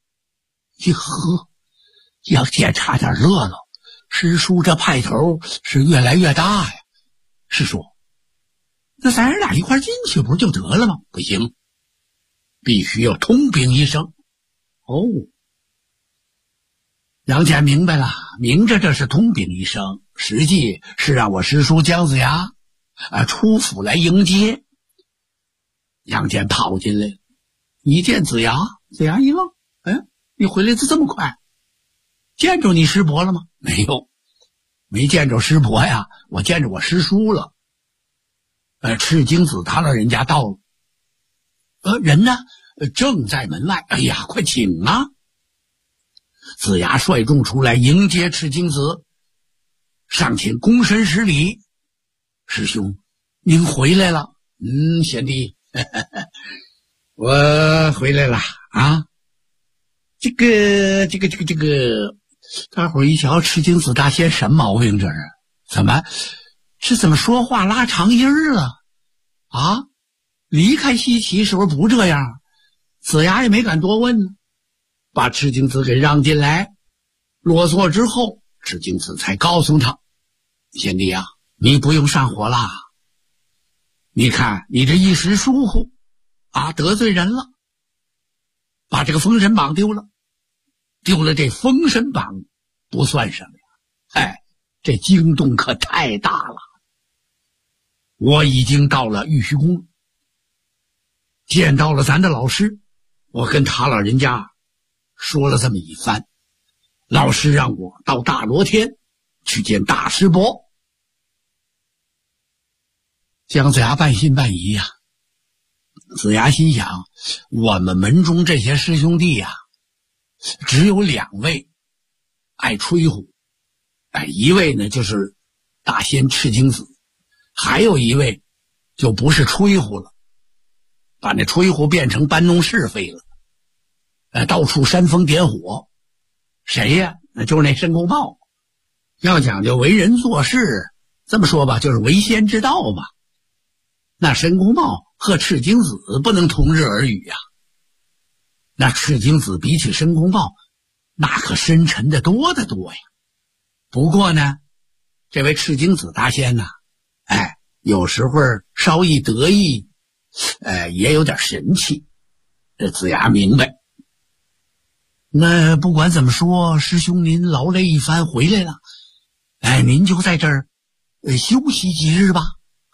杨戬差点乐了，师叔这派头是越来越大呀。师叔，那咱俩一块进去不就得了吗？不行，必须要通禀一声。杨戬明白了，明着这是通禀一声，实际是让我师叔姜子牙出府来迎接。杨戬跑进来，一见子牙一愣，你回来这么快？见着你师伯了吗？没有，没见着师伯呀，我见着我师叔了。 赤精子他老人家到了。人呢？正在门外。哎呀，快请啊！子牙率众出来迎接赤精子，上前躬身施礼：“师兄，您回来了。”贤弟，我回来了啊。这个，大伙儿一瞧，赤精子大仙什么毛病？这是怎么说话拉长音儿了啊？离开西岐时候不这样。子牙也没敢多问呢，把赤精子给让进来。落座之后，赤精子才告诉他：“贤弟啊，你不用上火啦。你看你这一时疏忽啊，得罪人了，把这个封神榜丢了这封神榜不算什么呀，这惊动可太大了。我已经到了玉虚宫，见到了咱的老师，我跟他老人家说了这么一番，老师让我到大罗天去见大师伯。”姜子牙半信半疑呀。子牙心想，我们门中这些师兄弟呀，只有2位爱吹呼，一位呢就是大仙赤精子，还有一位就不是吹呼了，把那吹呼变成搬弄是非了，到处煽风点火。谁呀？那就是那申公豹。要讲究为人做事，这么说吧，就是为先之道吧。那申公豹和赤精子不能同日而语呀。那赤精子比起申公豹，那可深沉的多得多呀。不过呢，这位赤精子大仙呢，有时候稍一得意，也有点神气。这子牙明白。那不管怎么说，师兄您劳累一番回来了，您就在这儿休息几日吧。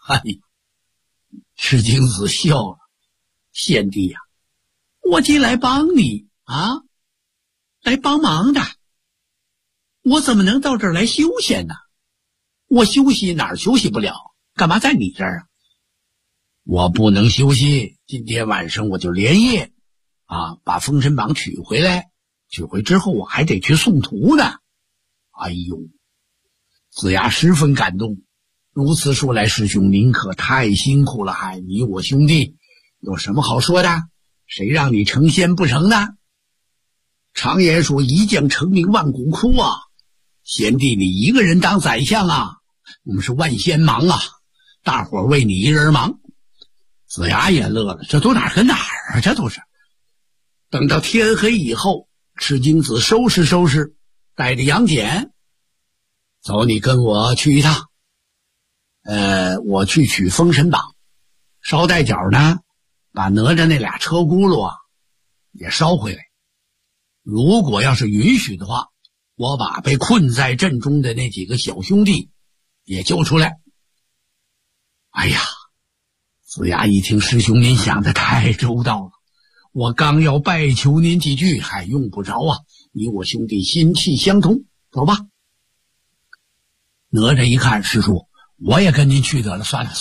赤精子笑了：“贤弟呀，我既来帮你啊，来帮忙的，我怎么能到这儿来休闲呢？我休息哪儿休息不了，干嘛在你这儿啊？我不能休息，今天晚上我就连夜把封神榜取回来，取回之后我还得去送徒呢。”哎呦，子牙十分感动。如此说来，师兄您可太辛苦了，你我兄弟有什么好说的？谁让你成仙不成的？常言说一将成名万骨枯啊，贤弟你一个人当宰相啊，我们是万仙忙啊，大伙儿为你一人忙。子牙也乐了，这都哪儿跟哪儿啊？这都是。等到天黑以后，赤精子收拾收拾，带着杨戬，走，你跟我去一趟。我去取封神榜，捎带脚呢，把哪吒那俩车轱辘也捎回来。如果要是允许的话，我把被困在阵中的那几个小兄弟也救出来。哎呀，子牙一听，师兄您想的太周到了，我刚要拜求您几句，还用不着啊，你我兄弟心气相通，走吧。哪吒一看，师叔，我也跟您去得了，算了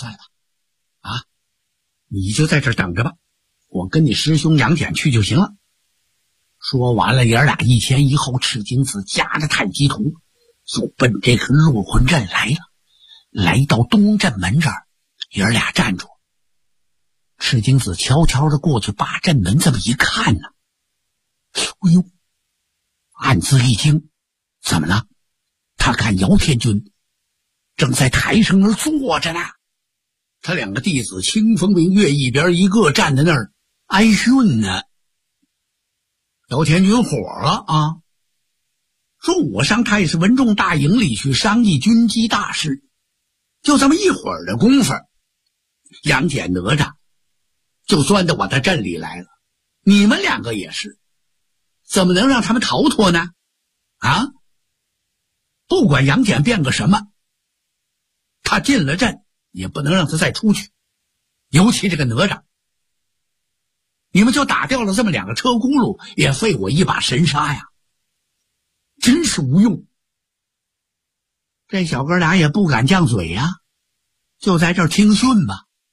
你就在这儿等着吧，我跟你师兄杨戬去就行了。说完了，爷俩一前一后，赤精子夹着太极图就奔这个落魂阵来了。来到东镇门这儿，爷俩站住，赤精子悄悄的过去，把阵门这么一看呢，哎呦，暗自一惊，怎么了？他看姚天军正在台上那儿坐着呢，他两个弟子清风明月一边一个站在那儿挨训呢。姚天军火了啊，说我上太师文仲大营里去商议军机大事，就这么一会儿的功夫，杨戬哪吒就钻到我的阵里来了，你们两个也是，怎么能让他们逃脱呢？啊，不管杨戬变个什么，他进了阵也不能让他再出去，尤其这个哪吒，你们就打掉了这么两个车轱辘，也费我一把神杀呀，真是无用。这小哥俩也不敢犟嘴呀，就在这儿听训吧。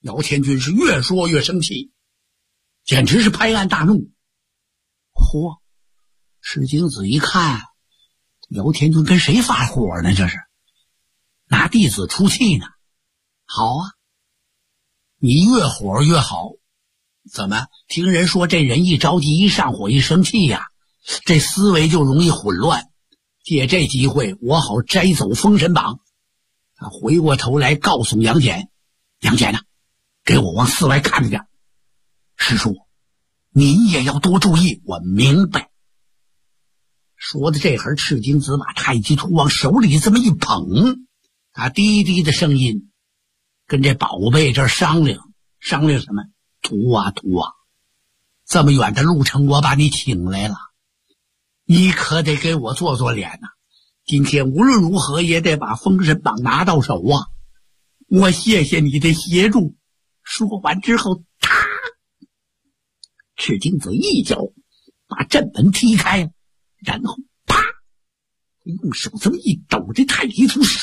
姚天军是越说越生气，简直是拍案大怒。嚯！赤精子一看，姚天军跟谁发火呢？这是拿弟子出气呢。好啊，你越火越好。怎么听人说这人一着急一上火一生气呀，这思维就容易混乱。借这机会我好摘走封神榜。他回过头来告诉杨戬，杨戬啊，给我往寺外看着点。师叔，您也要多注意。我明白。说的这会儿，赤精子把太极图往手里这么一捧，他低低的声音跟这宝贝这商量什么？图啊，这么远的路程我把你请来了，你可得给我做做脸呐。今天无论如何也得把封神榜拿到手啊！我谢谢你的协助。说完之后，赤精子一脚把阵门踢开了，然后啪，用手这么一抖，这太极图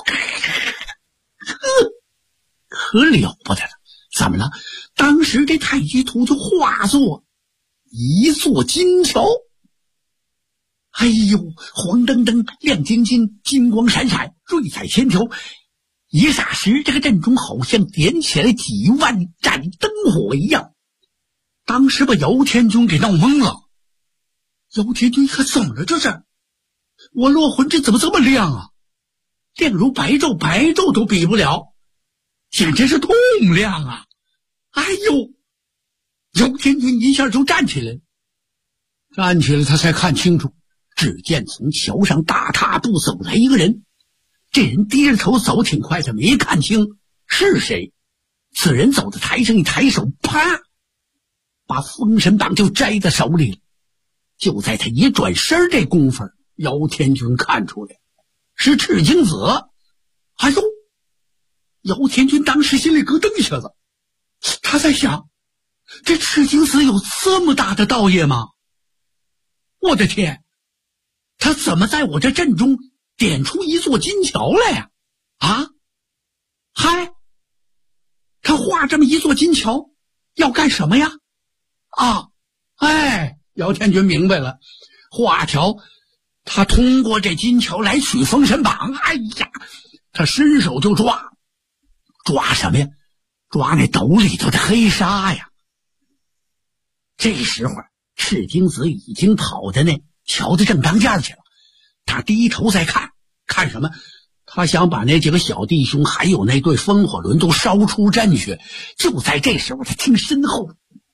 可了不得了。怎么了？当时这太极图就化作一座金桥。哎呦，黄澄澄，亮晶晶，金光闪闪，瑞彩千条。一霎时，这个阵中好像点起来几万盏灯火一样。当时把姚天军给闹懵了。姚天军可怎么了？这是我落魂阵怎么这么亮啊？亮如白昼，白昼都比不了，简直是通亮啊！哎呦，姚天军一下就站起来，他才看清楚。只见从桥上大踏步走来一个人，这人低着头走挺快，他没看清是谁。此人走到台上一抬手，啪，把封神榜就摘在手里了。就在他一转身这功夫，姚天军看出来是赤精子。哎呦，姚天军当时心里咯噔一下子，他在想，这赤精子有这么大的道业吗？我的天，他怎么在我这阵中点出一座金桥来呀？啊，嗨，他画这么一座金桥要干什么呀？啊，哎，姚天军明白了，画桥，他通过这金桥来取封神榜。哎呀，他伸手就抓什么呀？抓那斗里头的黑沙呀。这时候赤精子已经跑到那桥的正当间去了。他低头在看什么？他想把那几个小弟兄还有那对风火轮都烧出阵去。就在这时候，他听身后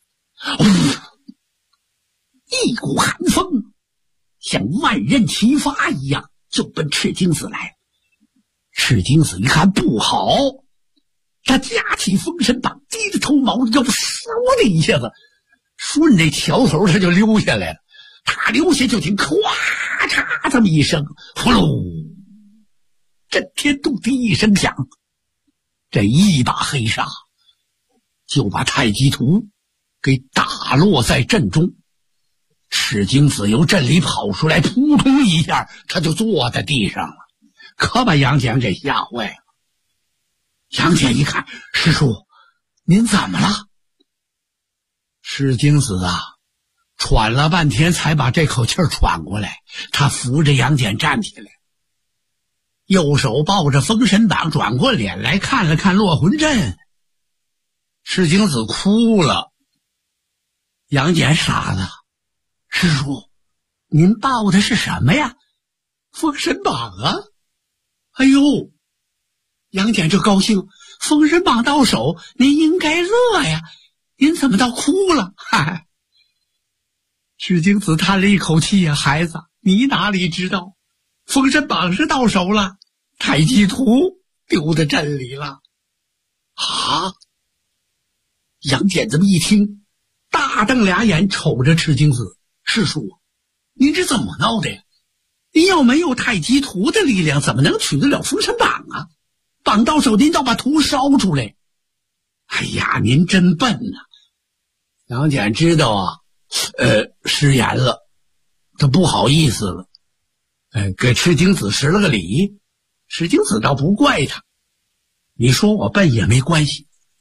一股寒风像万仞齐发一样就奔赤精子来。赤精子一看不好，他夹起封神榜，低着头毛就嗖的一下子顺着桥头他就溜下来了。他溜下就听咵嚓这么一声，呼噜，震天动地一声响，这一把黑沙就把太极图给打落在阵中。赤精子由阵里跑出来，扑通一下他就坐在地上了，可把杨戬给吓坏了。杨戬一看，师叔您怎么了？赤精子啊，喘了半天才把这口气喘过来。他扶着杨戬站起来，右手抱着封神榜，转过脸来看了看落魂阵。赤精子哭了。杨戬傻了，师叔您抱的是什么呀？封神榜啊。哎呦，杨戬这高兴，封神榜到手您应该乐呀，您怎么倒哭了？嗨，赤精子叹了一口气呀，孩子你哪里知道，封神榜是到手了，太极图丢在阵里了。啊！杨戬这么一听，大瞪俩眼瞅着赤精子，师叔您这怎么闹的呀？您要没有太极图的力量，怎么能取得了封神榜啊？榜到手您倒把图烧出来。哎呀，您真笨呐！杨戬知道啊，失言了，他不好意思了，给赤精子施了个礼。赤精子倒不怪他，你说我笨也没关系，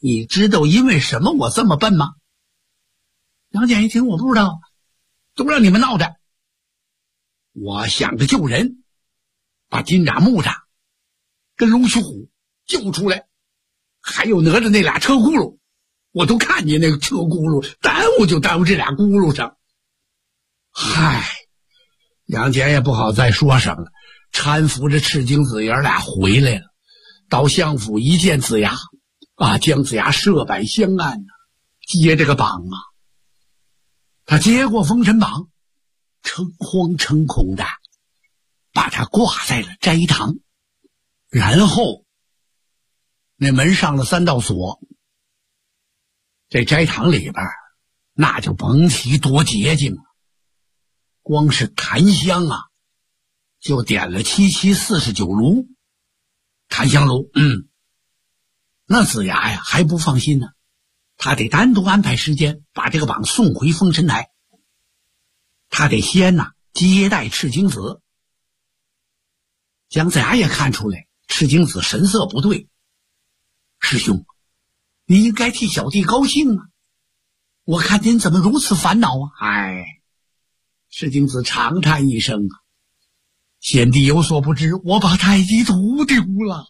你知道因为什么我这么笨吗？杨戬一听，我不知道，都让你们闹的。我想着救人，把金吒、木吒跟龙须虎救出来，还有哪吒那俩车轱辘，我都看见那个车轱辘，耽误就耽误这俩轱辘上。嗨，杨戬也不好再说什么了，搀扶着赤精子爷俩回来了。到相府一见子牙姜子牙设摆香案接这个榜他接过封神榜，诚惶诚恐的把它挂在了斋堂，然后那门上了3道锁。这斋堂里边那就甭提多洁净了，光是檀香就点了749炉檀香炉。那子牙呀还不放心呢，他得单独安排时间把这个榜送回封神台。他得先接待赤精子。姜子牙也看出来赤精子神色不对，师兄，你应该替小弟高兴我看您怎么如此烦恼赤精子长叹一声贤弟有所不知，我把太极图丢了。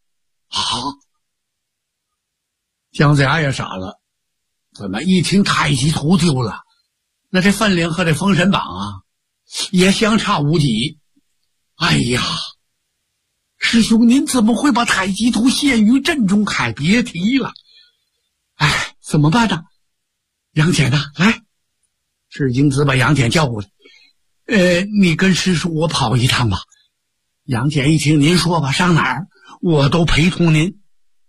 姜子牙也傻了，怎么一听太极图丢了，那这分量和这封神榜也相差无几。哎呀，师兄您怎么会把太极图陷于阵中？别提了。怎么办呢？杨戬来。赤精子把杨戬叫过来，你跟师叔我跑一趟吧。杨戬一听，您说吧，上哪儿我都陪同您。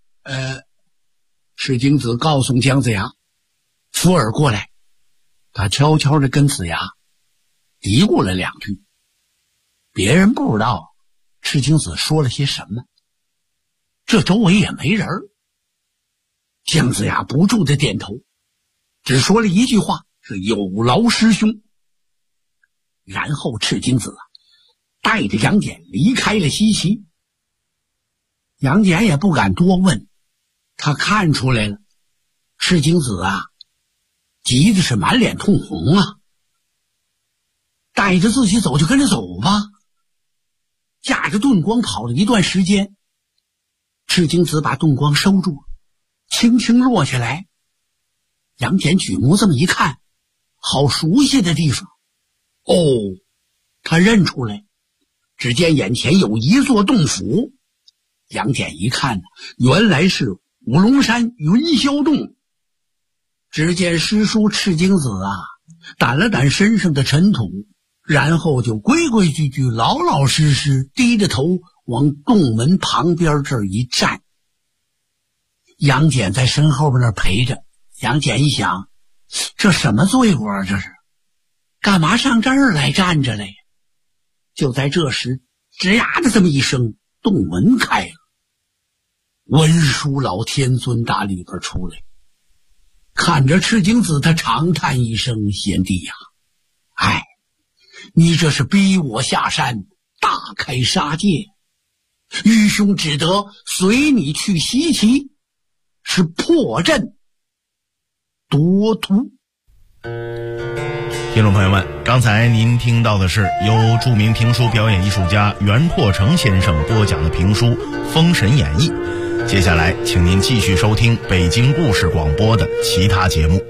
赤精子告诉姜子牙，福尔过来。他悄悄地跟子牙嘀咕了2句，别人不知道赤精子说了些什么，这周围也没人。姜子牙不住地点头，只说了一句话，是有劳师兄。然后赤精子带着杨戬离开了西岐。杨戬也不敢多问，他看出来了，赤精子急的是满脸通红带着自己走就跟着走吧。驾着遁光跑了一段时间，赤精子把遁光收住，轻轻落下来。杨戬举目这么一看，好熟悉的地方。他认出来，只见眼前有一座洞府。杨戬一看原来是五龙山云霄洞。只见师叔赤精子掸了掸身上的尘土，然后就规规矩矩老老实实低着头往洞门旁边这儿一站。杨戬在身后边那儿陪着。杨戬一想，这什么罪过这是？干嘛上这儿来站着来？就在这时，吱呀的这么一声，洞门开了。文殊老天尊打里边出来，看着赤精子，他长叹一声：“贤弟呀，你这是逼我下山，大开杀戒。愚兄只得随你去西岐，是破阵夺图。” 听众朋友们，刚才您听到的是由著名评书表演艺术家袁阔成先生播讲的评书《封神演义》。接下来请您继续收听北京故事广播的其他节目。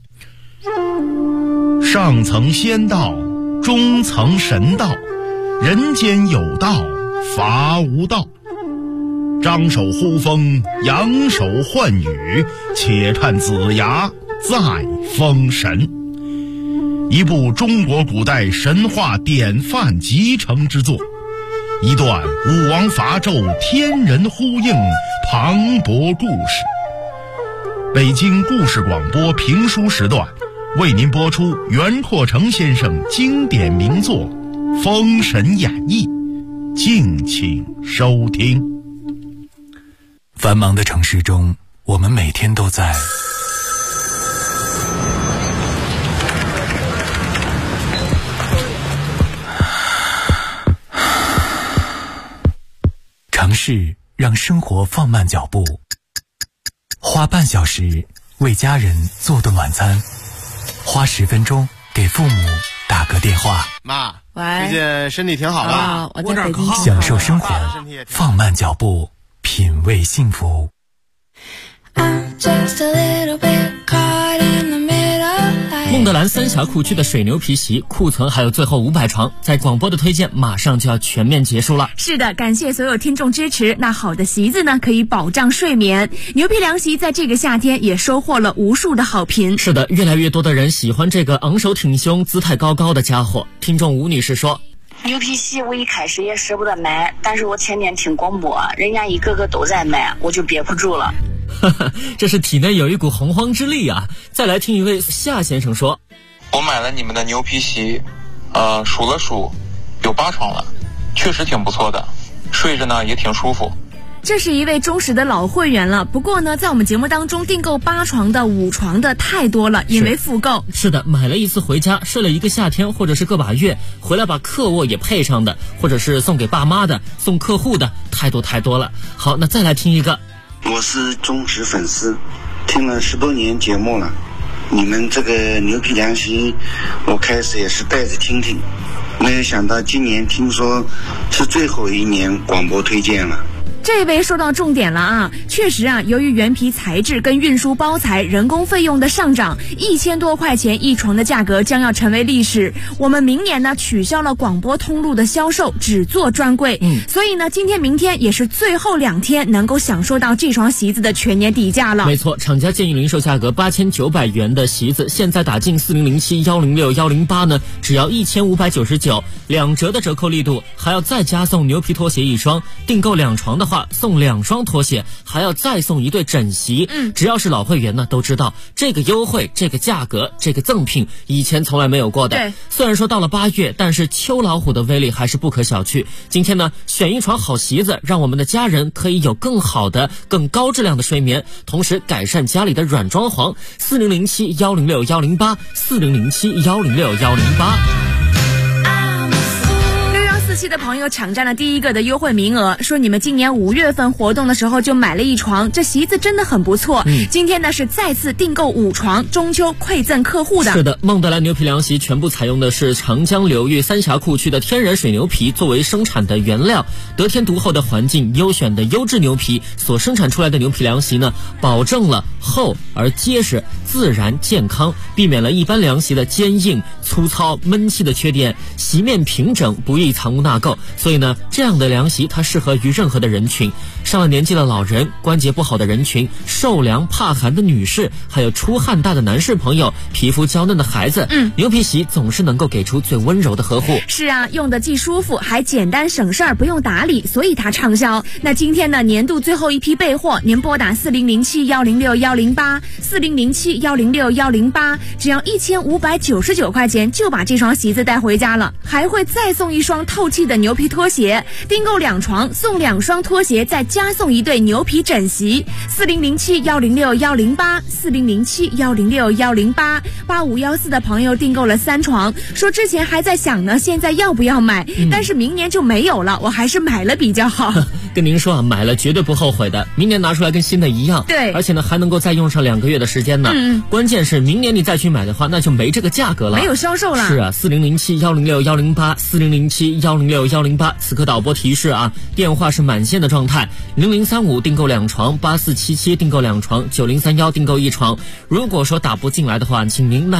上层仙道，中层神道，人间有道，伐无道。张手呼风，扬手唤雨，且看子牙在封神。一部中国古代神话典范集成之作，一段武王伐纣天人呼应磅礴故事。北京故事广播评书时段为您播出袁阔成先生经典名作《封神演义》，敬请收听。 繁忙的城市中，我们每天都在城市让生活放慢脚步， 花半小时为家人做顿晚餐，花10分钟给父母打个电话。 妈， 喂， 最近身体挺好吧？ 我在北京。 享受生活，放慢脚步，品味幸福。 孟德兰三峡库区的水牛皮席库存还有最后500床，在广播的推荐马上就要全面结束了。 是的，感谢所有听众支持。那好的席子呢，可以保障睡眠。牛皮凉席在这个夏天也收获了无数的好评。 是的，越来越多的人喜欢这个昂首挺胸、姿态高高的家伙。听众吴女士说， 牛皮席我一开始也舍不得买，但是我天天听广播，人家一个个都在卖，我就憋不住了。 这是体内有一股洪荒之力啊！再来听一位夏先生说， 我买了你们的牛皮席，数了数，有8床了，确实挺不错的，睡着呢也挺舒服。 这是一位忠实的老会员了，不过呢，在我们节目当中订购8床的、5床的太多了，因为复购。 是的，买了一次回家睡了一个夏天，或者是个把月，回来把客卧也配上的，或者是送给爸妈的、送客户的，太多了。好，那再来听一个。 我是忠实粉丝，听了10多年节目了。你们这个牛皮凉席，我开始也是带着听，没有想到今年听说是最后一年广播推荐了。 这位说到重点了啊，确实啊，由于原皮材质跟运输包材、人工费用的上涨，1000多块钱一床的价格将要成为历史。我们明年呢取消了广播通路的销售，只做专柜。所以呢，今天、明天也是最后2天能够享受到这床席子的全年底价了。 没错，厂家建议零售价格8900元的席子，现在打进4007、106、108呢，只要1599，2折的折扣力度，还要再加送牛皮拖鞋1双，订购2床的话送2双拖鞋，还要再送1对枕席。只要是老会员呢都知道这个优惠、这个价格、这个赠品以前从来没有过的。虽然说到了8月，但是秋老虎的威力还是不可小觑。今天呢，选一床好席子，让我们的家人可以有更好的、更高质量的睡眠，同时改善家里的软装潢。4007 106 108 4007 106 108。 期的朋友抢占了第1个的优惠名额，说你们今年5月份活动的时候就买了1床，这席子真的很不错。今天呢是再次订购5床，中秋馈赠客户的。 是的，孟德兰牛皮凉席全部采用的是长江流域三峡库区的天然水牛皮作为生产的原料，得天独厚的环境、优选的优质牛皮所生产出来的牛皮凉席呢，保证了厚而结实、自然健康，避免了一般凉席的坚硬、粗糙、闷气的缺点，席面平整，不易藏污纳垢。所以呢，这样的凉席它适合于任何的人群，上了年纪的老人、关节不好的人群、受凉怕寒的女士，还有出汗大的男士朋友、皮肤娇嫩的孩子。牛皮席总是能够给出最温柔的呵护。 是啊，用的既舒服还简单省事儿，不用打理，所以它畅销。那今天呢，年度最后一批备货，您拨打4007 106 108 4007 106 108，只要1599块钱就把这双席子带回家了，还会再送1双透气的牛皮拖鞋，订购2床送2双拖鞋，再加送1对牛皮枕席。4007 106 108 4007 106 108。8514的朋友订购了3床，说之前还在想呢，现在要不要买，但是明年就没有了，我还是买了比较好。 跟您说啊，买了绝对不后悔的，明年拿出来跟新的一样。 对， 而且呢还能够再用上2个月的时间呢。关键是明年你再去买的话，那就没这个价格了， 没有销售了。 是啊，4007 106 108 4007 106 108。此刻导播提示啊，电话是满线的状态，0035订购2床，8477订购2床，9031订购1床。如果说打不进来的话，请您耐